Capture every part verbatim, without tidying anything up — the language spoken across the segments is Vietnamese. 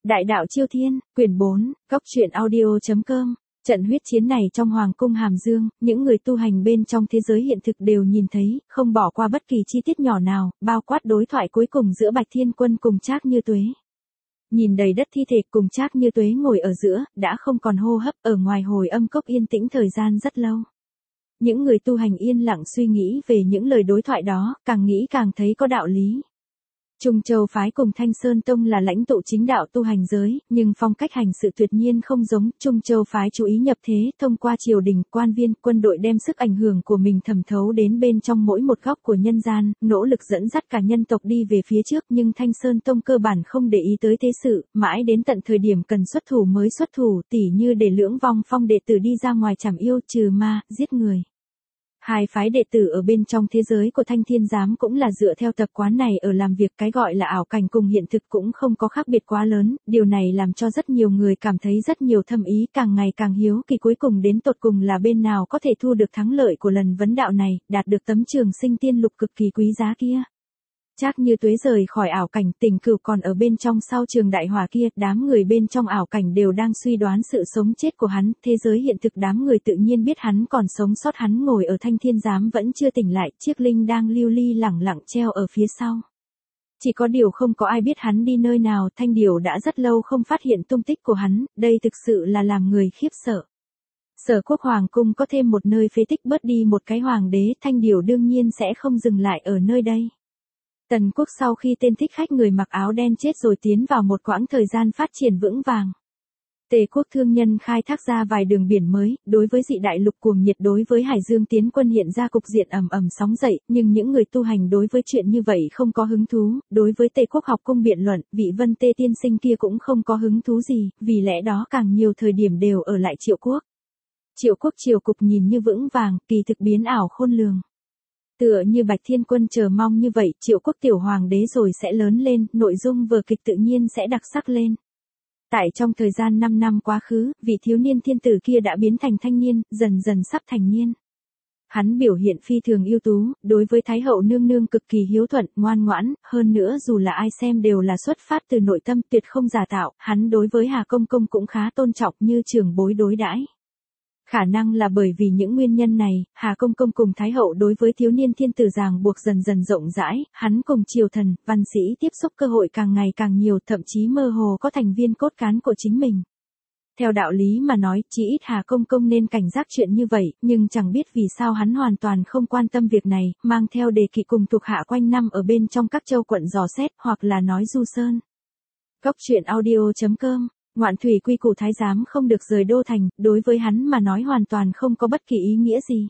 Đại đạo Chiêu Thiên, quyển bốn, góc truyện audio.com. Trận huyết chiến này trong Hoàng cung Hàm Dương, những người tu hành bên trong thế giới hiện thực đều nhìn thấy, không bỏ qua bất kỳ chi tiết nhỏ nào, bao quát đối thoại cuối cùng giữa Bạch Thiên Quân cùng Trác Như Tuế. Nhìn đầy đất thi thể cùng Trác Như Tuế ngồi ở giữa, đã không còn hô hấp, ở ngoài hồi âm cốc yên tĩnh thời gian rất lâu. Những người tu hành yên lặng suy nghĩ về những lời đối thoại đó, càng nghĩ càng thấy có đạo lý. Trung Châu phái cùng Thanh Sơn Tông là lãnh tụ chính đạo tu hành giới, nhưng phong cách hành sự tuyệt nhiên không giống. Trung Châu phái chú ý nhập thế, thông qua triều đình, quan viên, quân đội đem sức ảnh hưởng của mình thẩm thấu đến bên trong mỗi một góc của nhân gian, nỗ lực dẫn dắt cả nhân tộc đi về phía trước. Nhưng Thanh Sơn Tông cơ bản không để ý tới thế sự, mãi đến tận thời điểm cần xuất thủ mới xuất thủ, tỉ như để Lưỡng Vong Phong đệ tử đi ra ngoài trảm yêu, trừ ma, giết người. Hai phái đệ tử ở bên trong thế giới của Thanh Thiên Giám cũng là dựa theo tập quán này ở làm việc, cái gọi là ảo cảnh cùng hiện thực cũng không có khác biệt quá lớn, điều này làm cho rất nhiều người cảm thấy rất nhiều thâm ý, càng ngày càng hiếu kỳ cuối cùng đến tột cùng là bên nào có thể thu được thắng lợi của lần vấn đạo này, đạt được tấm trường sinh tiên lục cực kỳ quý giá kia. Trác Như Tuế rời khỏi ảo cảnh, Tình Cửu còn ở bên trong sau trường đại hỏa kia, đám người bên trong ảo cảnh đều đang suy đoán sự sống chết của hắn, thế giới hiện thực đám người tự nhiên biết hắn còn sống sót, hắn ngồi ở Thanh Thiên Giám vẫn chưa tỉnh lại, chiếc linh đang lưu ly lẳng lặng treo ở phía sau. Chỉ có điều không có ai biết hắn đi nơi nào, Thanh Điều đã rất lâu không phát hiện tung tích của hắn, đây thực sự là làm người khiếp sợ. Sở Quốc Hoàng cung có thêm một nơi phế tích, bớt đi một cái hoàng đế, Thanh Điều đương nhiên sẽ không dừng lại ở nơi đây. Tần quốc sau khi tên thích khách người mặc áo đen chết rồi tiến vào một quãng thời gian phát triển vững vàng. Tề quốc thương nhân khai thác ra vài đường biển mới, đối với dị đại lục cuồng nhiệt, đối với Hải Dương tiến quân hiện ra cục diện ầm ầm sóng dậy, nhưng những người tu hành đối với chuyện như vậy không có hứng thú, đối với Tề quốc học cung biện luận, vị Vân Tê tiên sinh kia cũng không có hứng thú gì, vì lẽ đó càng nhiều thời điểm đều ở lại Triệu quốc. Triệu quốc triều cục nhìn như vững vàng, kỳ thực biến ảo khôn lường. Tựa như Bạch Thiên Quân chờ mong như vậy, Triệu quốc tiểu hoàng đế rồi sẽ lớn lên, nội dung vở kịch tự nhiên sẽ đặc sắc lên. Tại trong thời gian năm năm quá khứ, vị thiếu niên thiên tử kia đã biến thành thanh niên, dần dần sắp thành niên. Hắn biểu hiện phi thường ưu tú, đối với Thái hậu nương nương cực kỳ hiếu thuận, ngoan ngoãn, hơn nữa dù là ai xem đều là xuất phát từ nội tâm, tuyệt không giả tạo, hắn đối với Hà Công Công cũng khá tôn trọng như trưởng bối đối đãi. Khả năng là bởi vì những nguyên nhân này, Hà Công Công cùng Thái hậu đối với thiếu niên thiên tử ràng buộc dần dần rộng rãi, hắn cùng triều thần, văn sĩ tiếp xúc cơ hội càng ngày càng nhiều, thậm chí mơ hồ có thành viên cốt cán của chính mình. Theo đạo lý mà nói, chỉ ít Hà Công Công nên cảnh giác chuyện như vậy, nhưng chẳng biết vì sao hắn hoàn toàn không quan tâm việc này, mang theo đề kỵ cùng thuộc hạ quanh năm ở bên trong các châu quận dò xét, hoặc là nói du sơn. Góc truyện audio.com. Ngoạn thủy quy củ thái giám không được rời đô thành, đối với hắn mà nói hoàn toàn không có bất kỳ ý nghĩa gì.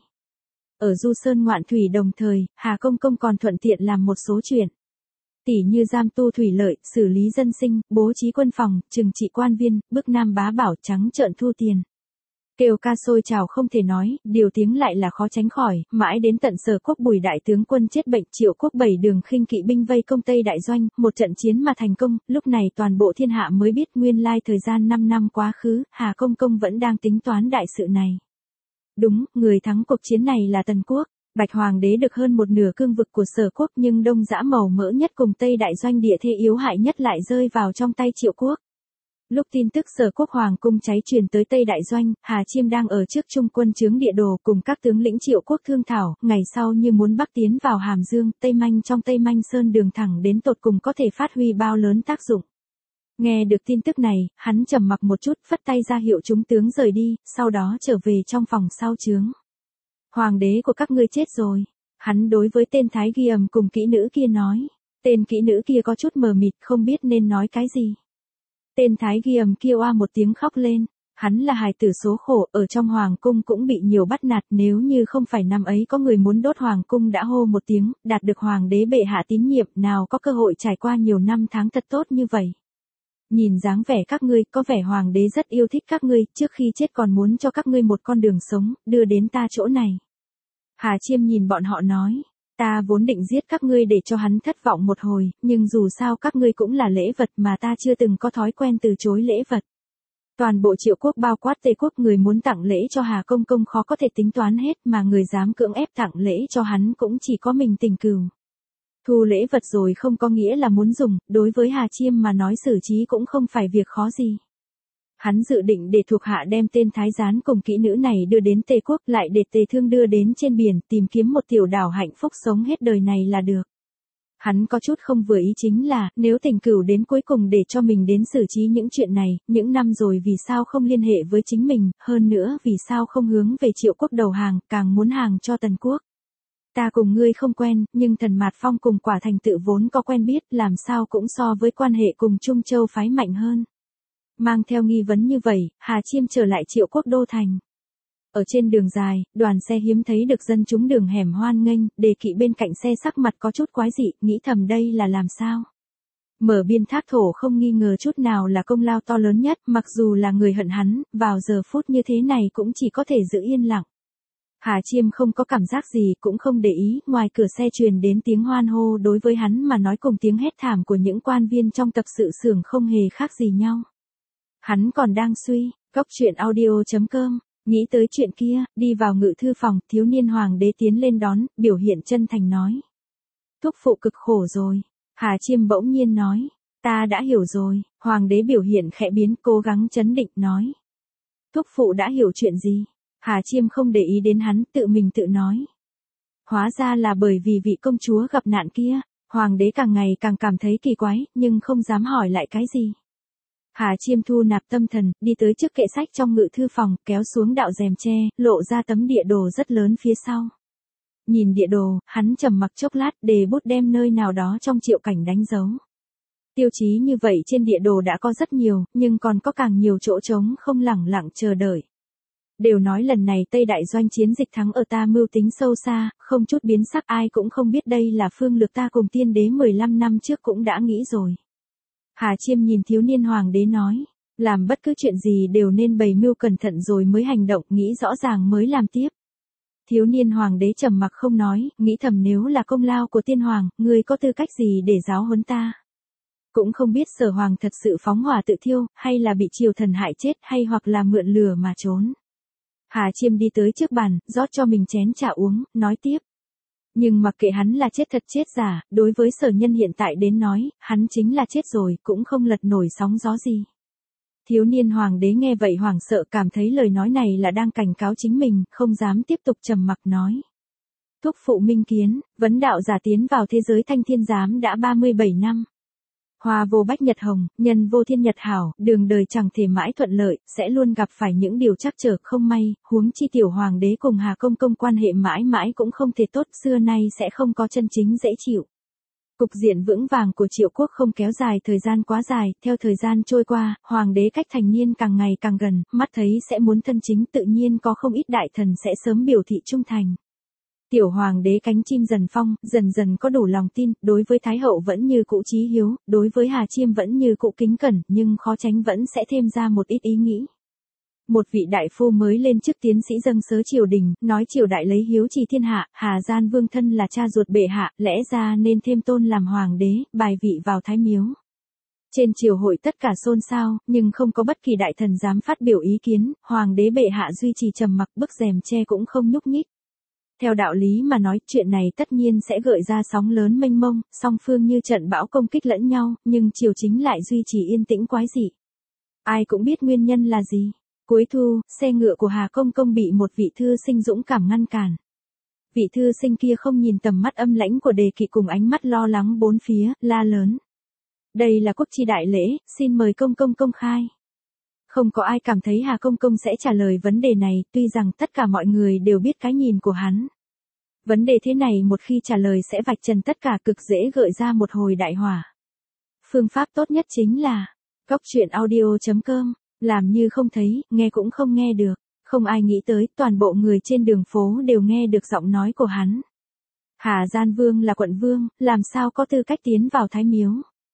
Ở Du Sơn ngoạn thủy đồng thời, Hà Công Công còn thuận tiện làm một số chuyện. Tỉ như giam tu thủy lợi, xử lý dân sinh, bố trí quân phòng, trừng trị quan viên, bức nam bá bảo, trắng trợn thu tiền. Kêu ca sôi trào không thể nói, điều tiếng lại là khó tránh khỏi, mãi đến tận Sở Quốc Bùi đại tướng quân chết bệnh, Triệu quốc bảy đường khinh kỵ binh vây công Tây Đại Doanh, một trận chiến mà thành công, lúc này toàn bộ thiên hạ mới biết nguyên lai thời gian năm năm quá khứ, Hà Công Công vẫn đang tính toán đại sự này. Đúng, người thắng cuộc chiến này là Tần Quốc. Bạch Hoàng đế được hơn một nửa cương vực của Sở Quốc, nhưng Đông Dã màu mỡ nhất cùng Tây Đại Doanh địa thế yếu hại nhất lại rơi vào trong tay Triệu quốc. Lúc tin tức Sở Quốc Hoàng cung cháy truyền tới Tây Đại Doanh, Hà Chiêm đang ở trước trung quân trướng địa đồ cùng các tướng lĩnh Triệu quốc thương thảo, ngày sau như muốn bắc tiến vào Hàm Dương, Tây Manh trong Tây Manh Sơn đường thẳng đến tột cùng có thể phát huy bao lớn tác dụng. Nghe được tin tức này, hắn trầm mặc một chút, phất tay ra hiệu chúng tướng rời đi, sau đó trở về trong phòng sau trướng. Hoàng đế của các ngươi chết rồi. Hắn đối với tên Thái Ghi Ầm cùng kỹ nữ kia nói. Tên kỹ nữ kia có chút mờ mịt, không biết nên nói cái gì. Tên Thái Ghi Ầm kia oa một tiếng khóc lên. Hắn là hài tử số khổ, ở trong hoàng cung cũng bị nhiều bắt nạt, nếu như không phải năm ấy có người muốn đốt hoàng cung đã hô một tiếng, đạt được hoàng đế bệ hạ tín nhiệm, nào có cơ hội trải qua nhiều năm tháng thật tốt như vậy. Nhìn dáng vẻ các ngươi, có vẻ hoàng đế rất yêu thích các ngươi, trước khi chết còn muốn cho các ngươi một con đường sống, đưa đến ta chỗ này. Hà Chiêm nhìn bọn họ nói, ta vốn định giết các ngươi để cho hắn thất vọng một hồi, nhưng dù sao các ngươi cũng là lễ vật mà ta chưa từng có thói quen từ chối lễ vật. Toàn bộ Triệu quốc bao quát Tề quốc người muốn tặng lễ cho Hà Công Công khó có thể tính toán hết, mà người dám cưỡng ép tặng lễ cho hắn cũng chỉ có mình Tình Cửu. Thu lễ vật rồi không có nghĩa là muốn dùng, đối với Hà Chiêm mà nói xử trí cũng không phải việc khó gì. Hắn dự định để thuộc hạ đem tên thái gián cùng kỹ nữ này đưa đến Tề quốc, lại để Tề Thương đưa đến trên biển, tìm kiếm một tiểu đảo hạnh phúc sống hết đời này là được. Hắn có chút không vừa ý chính là, nếu Tình Cửu đến cuối cùng để cho mình đến xử trí những chuyện này, những năm rồi vì sao không liên hệ với chính mình, hơn nữa vì sao không hướng về Triệu quốc đầu hàng, càng muốn hàng cho Tần quốc. Ta cùng ngươi không quen, nhưng Thần Mạt Phong cùng Quả Thành tự vốn có quen biết, làm sao cũng so với quan hệ cùng Trung Châu phái mạnh hơn. Mang theo nghi vấn như vậy, Hà Chiêm trở lại Triệu quốc đô thành. Ở trên đường dài, đoàn xe hiếm thấy được dân chúng đường hẻm hoan nghênh, Đề Kỵ bên cạnh xe sắc mặt có chút quái dị, nghĩ thầm đây là làm sao. Mở biên thác thổ không nghi ngờ chút nào là công lao to lớn nhất, mặc dù là người hận hắn, vào giờ phút như thế này cũng chỉ có thể giữ yên lặng. Hà Chiêm không có cảm giác gì, cũng không để ý, ngoài cửa xe truyền đến tiếng hoan hô, đối với hắn mà nói cùng tiếng hét thảm của những quan viên trong tập sự xưởng không hề khác gì nhau. Hắn còn đang suy, cóc truyện audio chấm com, nghĩ tới chuyện kia, đi vào ngự thư phòng, thiếu niên hoàng đế tiến lên đón, biểu hiện chân thành nói. Thúc phụ cực khổ rồi. Hà Chiêm bỗng nhiên nói, ta đã hiểu rồi. Hoàng đế biểu hiện khẽ biến, cố gắng chấn định nói. Thúc phụ đã hiểu chuyện gì? Hà Chiêm không để ý đến hắn, tự mình tự nói. Hóa ra là bởi vì vị công chúa gặp nạn kia. Hoàng đế càng ngày càng cảm thấy kỳ quái, nhưng không dám hỏi lại cái gì. Hà Chiêm thu nạp tâm thần, đi tới trước kệ sách trong ngự thư phòng, kéo xuống đạo rèm tre, lộ ra tấm địa đồ rất lớn phía sau. Nhìn địa đồ, hắn trầm mặc chốc lát, đề bút đem nơi nào đó trong Triệu cảnh đánh dấu. Tiêu chí như vậy trên địa đồ đã có rất nhiều, nhưng còn có càng nhiều chỗ trống không lẳng lặng chờ đợi. Đều nói lần này Tây Đại Doanh chiến dịch thắng ở ta mưu tính sâu xa, không chút biến sắc, ai cũng không biết đây là phương lược ta cùng tiên đế mười lăm năm trước cũng đã nghĩ rồi. Hà Chiêm nhìn thiếu niên hoàng đế nói, làm bất cứ chuyện gì đều nên bày mưu cẩn thận rồi mới hành động, nghĩ rõ ràng mới làm tiếp. Thiếu niên hoàng đế trầm mặc không nói, nghĩ thầm nếu là công lao của tiên hoàng, ngươi có tư cách gì để giáo huấn ta. Cũng không biết Sở Hoàng thật sự phóng hỏa tự thiêu, hay là bị triều thần hại chết, hay hoặc là mượn lửa mà trốn. Hà Chiêm đi tới trước bàn, rót cho mình chén trà uống, nói tiếp. Nhưng mặc kệ hắn là chết thật chết giả, đối với Sở Nhân hiện tại đến nói, hắn chính là chết rồi, cũng không lật nổi sóng gió gì. Thiếu niên hoàng đế nghe vậy hoảng sợ, cảm thấy lời nói này là đang cảnh cáo chính mình, không dám tiếp tục trầm mặc nói. Thúc phụ minh kiến, vấn đạo giả tiến vào thế giới thanh thiên giám đã ba mươi bảy năm. Hoa vô bách nhật hồng, nhân vô thiên nhật hảo, đường đời chẳng thể mãi thuận lợi, sẽ luôn gặp phải những điều trắc trở không may, huống chi tiểu hoàng đế cùng Hà Công Công quan hệ mãi mãi cũng không thể tốt, xưa nay sẽ không có chân chính dễ chịu. Cục diện vững vàng của Triệu quốc không kéo dài thời gian quá dài, theo thời gian trôi qua, hoàng đế cách thành niên càng ngày càng gần, mắt thấy sẽ muốn thân chính, tự nhiên có không ít đại thần sẽ sớm biểu thị trung thành. Tiểu hoàng đế cánh chim dần phong, dần dần có đủ lòng tin, đối với Thái hậu vẫn như cũ chí hiếu, đối với Hà Chiêm vẫn như cũ kính cẩn, nhưng khó tránh vẫn sẽ thêm ra một ít ý nghĩ. Một vị đại phu mới lên chức tiến sĩ dâng sớ triều đình, nói triều đại lấy hiếu trì thiên hạ, Hà Gian Vương thân là cha ruột bệ hạ, lẽ ra nên thêm tôn làm hoàng đế, bài vị vào thái miếu. Trên triều hội tất cả xôn xao, nhưng không có bất kỳ đại thần dám phát biểu ý kiến, hoàng đế bệ hạ duy trì trầm mặc, bức rèm che cũng không nhúc nhích. Theo đạo lý mà nói, chuyện này tất nhiên sẽ gợi ra sóng lớn mênh mông, song phương như trận bão công kích lẫn nhau, nhưng triều chính lại duy trì yên tĩnh quái dị. Ai cũng biết nguyên nhân là gì. Cuối thu, xe ngựa của Hà Công Công bị một vị thư sinh dũng cảm ngăn cản. Vị thư sinh kia không nhìn tầm mắt âm lãnh của Đề Kỵ cùng ánh mắt lo lắng bốn phía, la lớn. Đây là quốc chi đại lễ, xin mời Công Công công khai. Không có ai cảm thấy Hà Công Công sẽ trả lời vấn đề này, tuy rằng tất cả mọi người đều biết cái nhìn của hắn. Vấn đề thế này một khi trả lời sẽ vạch trần tất cả, cực dễ gợi ra một hồi đại hỏa. Phương pháp tốt nhất chính là, cóc truyện audio chấm com, làm như không thấy, nghe cũng không nghe được. Không ai nghĩ tới, toàn bộ người trên đường phố đều nghe được giọng nói của hắn. Hà Gian Vương là quận vương, làm sao có tư cách tiến vào thái miếu.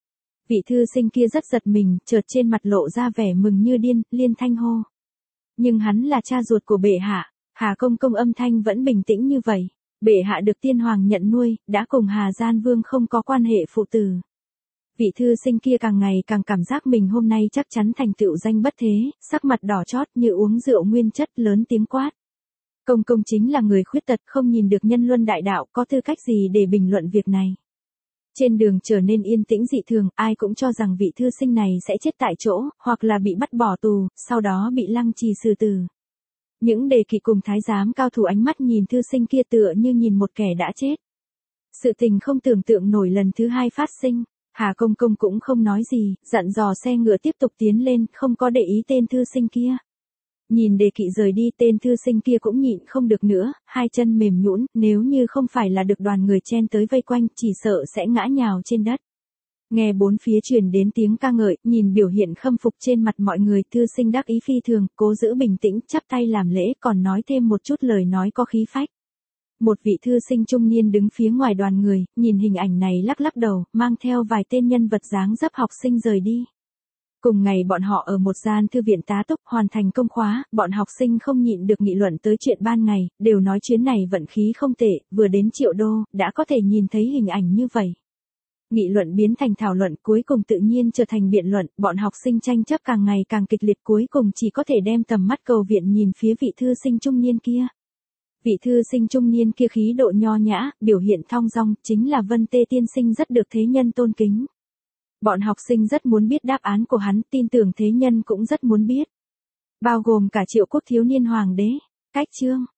Vị thư sinh kia rất giật mình, chợt trên mặt lộ ra vẻ mừng như điên, liên thanh hô. Nhưng hắn là cha ruột của bệ hạ. Hà Công Công âm thanh vẫn bình tĩnh như vậy. Bệ hạ được tiên hoàng nhận nuôi, đã cùng Hà Gian Vương không có quan hệ phụ tử. Vị thư sinh kia càng ngày càng cảm giác mình hôm nay chắc chắn thành tựu danh bất thế, sắc mặt đỏ chót như uống rượu nguyên chất, lớn tiếng quát. Công Công chính là người khuyết tật, không nhìn được nhân luân đại đạo, có tư cách gì để bình luận việc này. Trên đường trở nên yên tĩnh dị thường, ai cũng cho rằng vị thư sinh này sẽ chết tại chỗ, hoặc là bị bắt bỏ tù, sau đó bị lăng trì xử tử. Những đề kỵ cùng thái giám cao thủ ánh mắt nhìn thư sinh kia tựa như nhìn một kẻ đã chết. Sự tình không tưởng tượng nổi lần thứ hai phát sinh, Hà Công Công cũng không nói gì, dặn dò xe ngựa tiếp tục tiến lên, không có để ý tên thư sinh kia. Nhìn đề kỵ rời đi, tên thư sinh kia cũng nhịn không được nữa, hai chân mềm nhũn, nếu như không phải là được đoàn người chen tới vây quanh, chỉ sợ sẽ ngã nhào trên đất. Nghe bốn phía truyền đến tiếng ca ngợi, nhìn biểu hiện khâm phục trên mặt mọi người, thư sinh đắc ý phi thường, cố giữ bình tĩnh, chắp tay làm lễ, còn nói thêm một chút lời nói có khí phách. Một vị thư sinh trung niên đứng phía ngoài đoàn người, nhìn hình ảnh này lắc lắc đầu, mang theo vài tên nhân vật dáng dấp học sinh rời đi. Cùng ngày bọn họ ở một gian thư viện tá túc hoàn thành công khóa, bọn học sinh không nhịn được nghị luận tới chuyện ban ngày, đều nói chuyến này vận khí không tệ, vừa đến Triệu Đô, đã có thể nhìn thấy hình ảnh như vậy. Nghị luận biến thành thảo luận, cuối cùng tự nhiên trở thành biện luận, bọn học sinh tranh chấp càng ngày càng kịch liệt, cuối cùng chỉ có thể đem tầm mắt cầu viện nhìn phía vị thư sinh trung niên kia. Vị thư sinh trung niên kia khí độ nho nhã, biểu hiện thong dong, chính là Vân Tê tiên sinh rất được thế nhân tôn kính. Bọn học sinh rất muốn biết đáp án của hắn, tin tưởng thế nhân cũng rất muốn biết. Bao gồm cả Triệu Quốc thiếu niên hoàng đế. Cách chương